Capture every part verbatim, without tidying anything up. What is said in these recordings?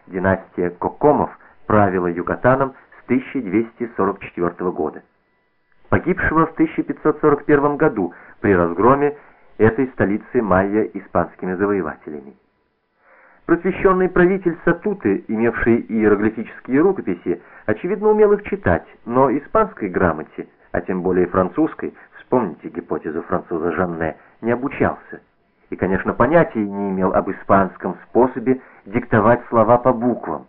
Династия Кокомов правила Юкатаном с тысяча двести сорок четвёртого года, погибшего в тысяча пятьсот сорок первом году при разгроме этой столицы майя испанскими завоевателями. Просвещенный правитель Сатуты, имевший иероглифические рукописи, очевидно умел их читать, но испанской грамоте, а тем более французской, вспомните гипотезу француза Жанне, не обучался. И, конечно, понятия не имел об испанском способе диктовать слова по буквам.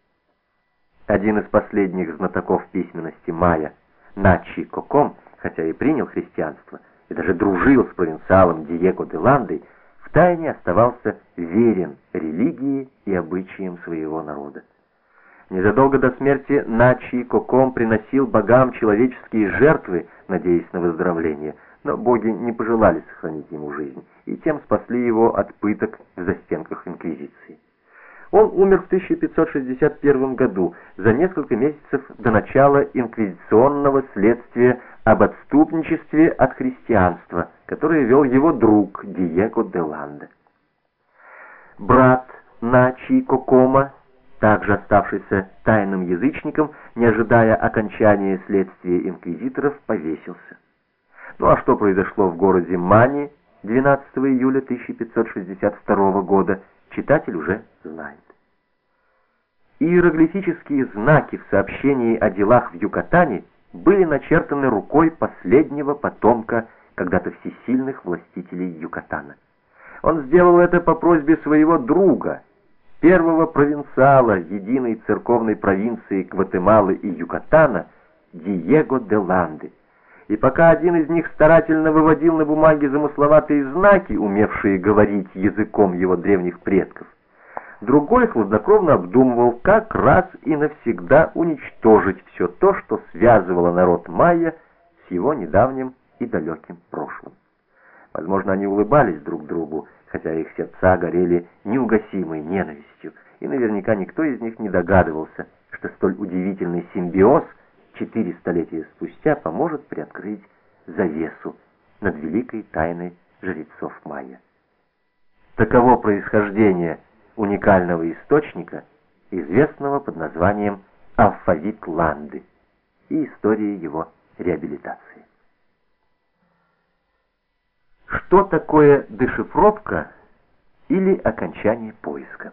Один из последних знатоков письменности майя, Начи Коком, хотя и принял христианство, и даже дружил с провинциалом Диего де Ландой, втайне оставался верен религии и обычаям своего народа. Незадолго до смерти Начи Коком приносил богам человеческие жертвы, надеясь на выздоровление, но боги не пожелали сохранить ему жизнь, и тем спасли его от пыток в застенках инквизиции. Он умер в тысяча пятьсот шестьдесят первом году, за несколько месяцев до начала инквизиционного следствия об отступничестве от христианства, которое вел его друг Диего де Ланда. Брат Начи Кокома, также оставшийся тайным язычником, не ожидая окончания следствия инквизиторов, повесился. Ну а что произошло в городе Мани двенадцатого июля тысяча пятьсот шестьдесят второго года, читатель уже знает. Иероглифические знаки в сообщении о делах в Юкатане были начертаны рукой последнего потомка когда-то всесильных властителей Юкатана. Он сделал это по просьбе своего друга, первого провинциала единой церковной провинции Гватемалы и Юкатана, Диего де Ланды. И пока один из них старательно выводил на бумаге замысловатые знаки, умевшие говорить языком его древних предков, другой хладнокровно обдумывал, как раз и навсегда уничтожить все то, что связывало народ майя с его недавним и далеким прошлым. Возможно, они улыбались друг другу, хотя их сердца горели неугасимой ненавистью, и наверняка никто из них не догадывался, что столь удивительный симбиоз четыре столетия спустя поможет приоткрыть завесу над великой тайной жрецов майя. Таково происхождение уникального источника, известного под названием «Алфавит Ланды», и история его реабилитации. Что такое дешифровка или окончание поиска?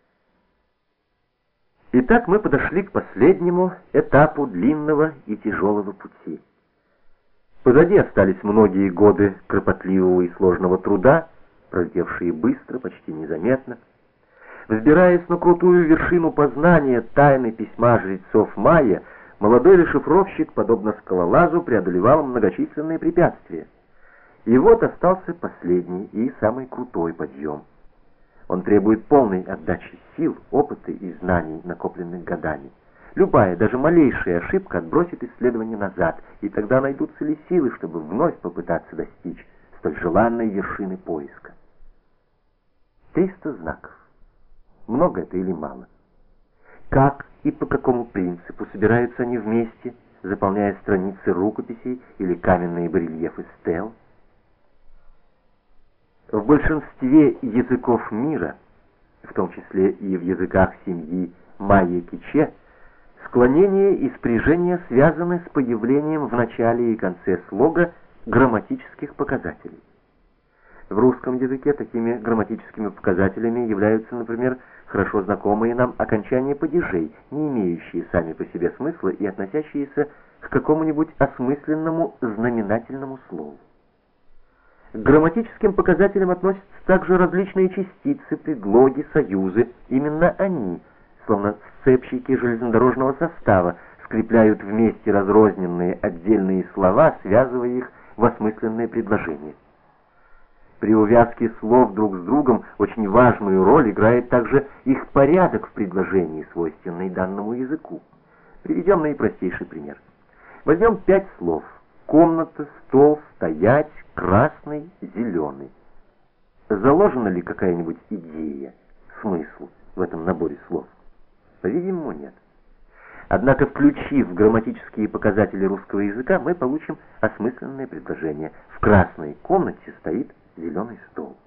Итак, мы подошли к последнему этапу длинного и тяжелого пути. Позади остались многие годы кропотливого и сложного труда, пролетевшие быстро, почти незаметно. Взбираясь на крутую вершину познания тайны письма жрецов майя, молодой дешифровщик, подобно скалолазу, преодолевал многочисленные препятствия. И вот остался последний и самый крутой подъем. Он требует полной отдачи сил, опыта и знаний, накопленных годами. Любая, даже малейшая ошибка отбросит исследование назад, и тогда найдутся ли силы, чтобы вновь попытаться достичь столь желанной вершины поиска. Триста знаков. Много это или мало? Как и по какому принципу собираются они вместе, заполняя страницы рукописей или каменные барельефы стел? В большинстве языков мира, в том числе и в языках семьи майя-киче, склонение и спряжение связаны с появлением в начале и конце слога грамматических показателей. В русском языке такими грамматическими показателями являются, например, хорошо знакомые нам окончания падежей, не имеющие сами по себе смысла и относящиеся к какому-нибудь осмысленному знаменательному слову. К грамматическим показателям относятся также различные частицы, предлоги, союзы. Именно они, словно сцепщики железнодорожного состава, скрепляют вместе разрозненные отдельные слова, связывая их в осмысленные предложения. При увязке слов друг с другом очень важную роль играет также их порядок в предложении, свойственный данному языку. Приведем наипростейший пример. Возьмем пять слов: комната, стол, стоять, красный, зеленый. Заложена ли какая-нибудь идея, смысл в этом наборе слов? По-видимому, нет. Однако, включив грамматические показатели русского языка, мы получим осмысленное предложение. В красной комнате стоит зеленый стол.